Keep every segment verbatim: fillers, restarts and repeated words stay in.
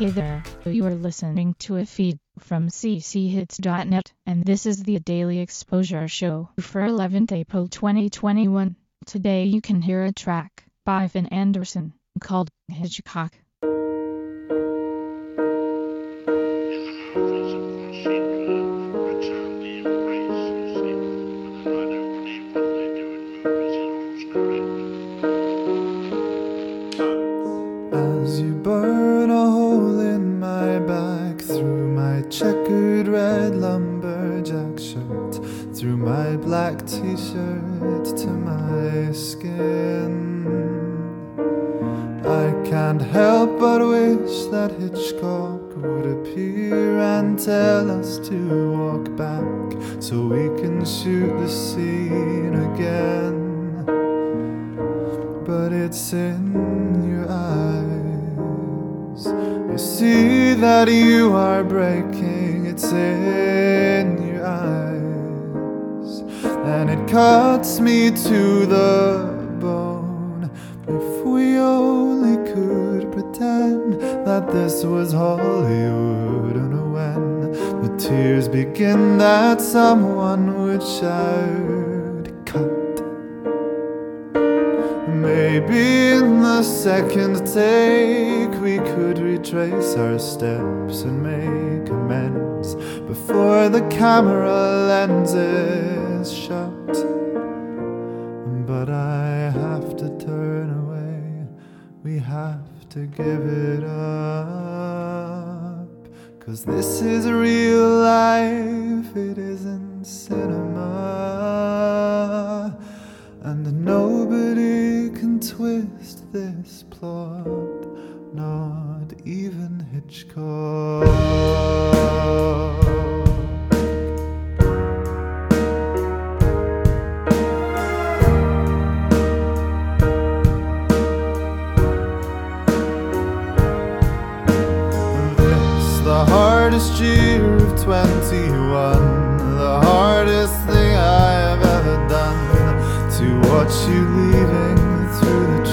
Hey there, you are listening to a feed from c c hits dot net, and this is the Daily Exposure Show for eleventh April twenty twenty-one. Today you can hear a track by Finn Anderson called Hitchcock. As you burn a hole in my back, through my checkered red lumberjack shirt, through my black t-shirt to my skin, I can't help but wish that Hitchcock would appear and tell us to walk back so we can shoot the scene again. But it's in your eyes, I see that you are breaking. It's in your eyes, and it cuts me to the bone. If we only could pretend that this was Hollywood, and when the tears begin that someone would shout, cut. Maybe in the second take we could retrace our steps and make amends before the camera lenses shut. But I have to turn away, we have to give it up, 'cause this is real life, it isn't cinema. And nobody can twist this plot, not even Hitchcock. This, the hardest year of twenty-one, the hardest thing I have ever done, to watch you leaving through the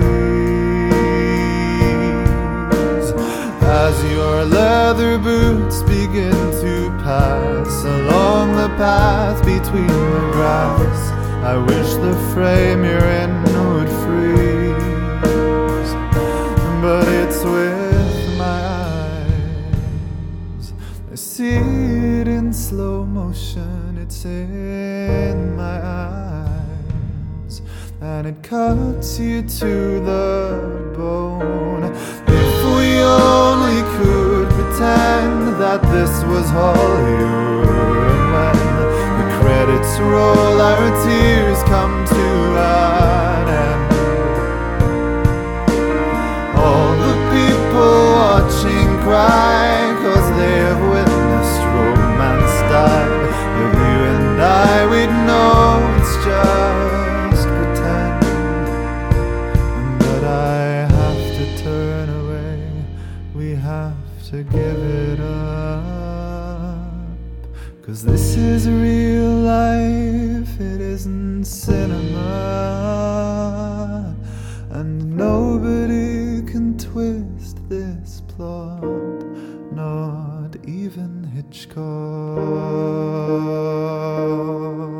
trees, as your leather boots begin to pass along the path between the grass. I wish the frame you're in would freeze, but it's with my eyes, I see it in slow motion, it's in my eyes, and it cuts you to the bone. If we only could pretend that this was Hollywood, and when the credits roll our tears come to an end, all the people watching cry 'cause they have witnessed romance die, but you and I, we'd know it's just pretend. But I have to turn away, we have to give it up, 'cause this is real life, it isn't cinema. And nobody can twist this plot, not even Hitchcock.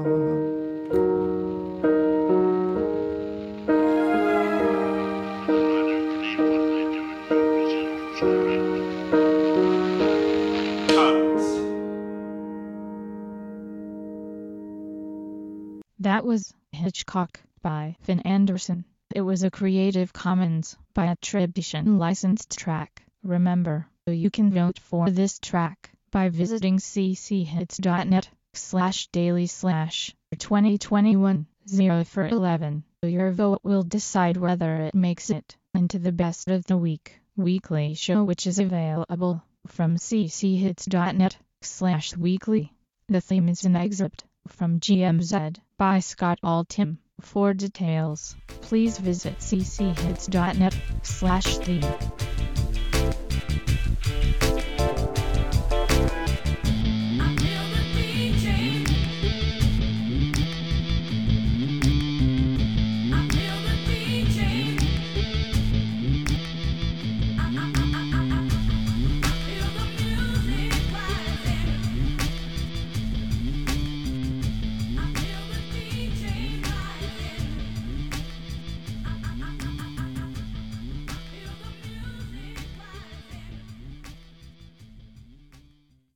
That was Hitchcock by Finn Anderson. It was a Creative Commons by attribution licensed track. Remember, you can vote for this track by visiting c c hits dot net slash daily slash twenty twenty-one oh four eleven. Your vote will decide whether it makes it into the best of the week weekly show, which is available from c c hits dot net slash weekly. The theme is an excerpt from G M Z by Scott Altham. For details, please visit c c hits dot net slash theme.